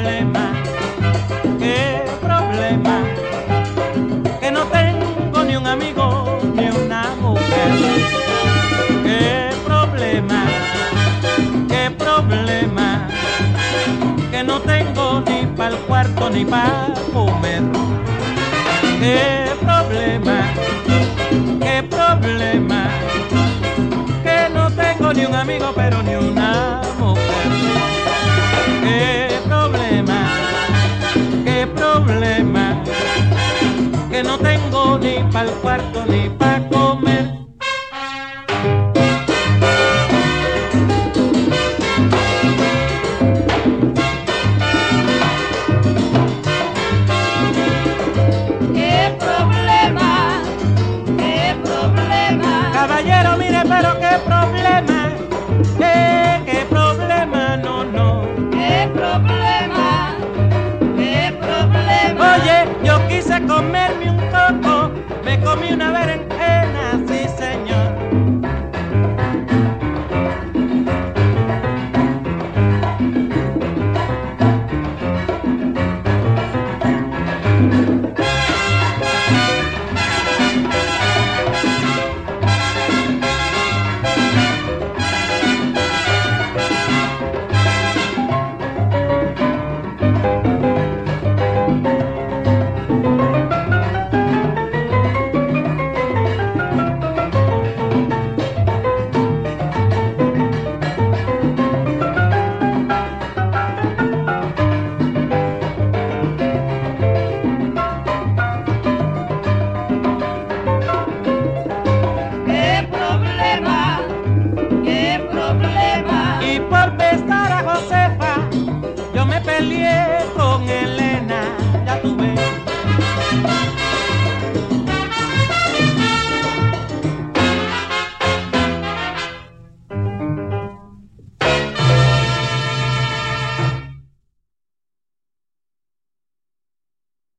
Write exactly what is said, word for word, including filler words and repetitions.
problema, qué problema, que no tengo ni un amigo ni una mujer. Qué problema, qué problema, que no tengo ni pa'l cuarto ni pa' comer. Qué problema, qué problema, que no tengo ni un amigo pero ni una mujer. Qué problema, qué problema, que no tengo ni pa'l cuarto ni pa' comer. Caballero, mire, pero qué problema, eh, qué problema, no, no. ¿Qué problema? ¿Qué problema? Oye, yo quise comer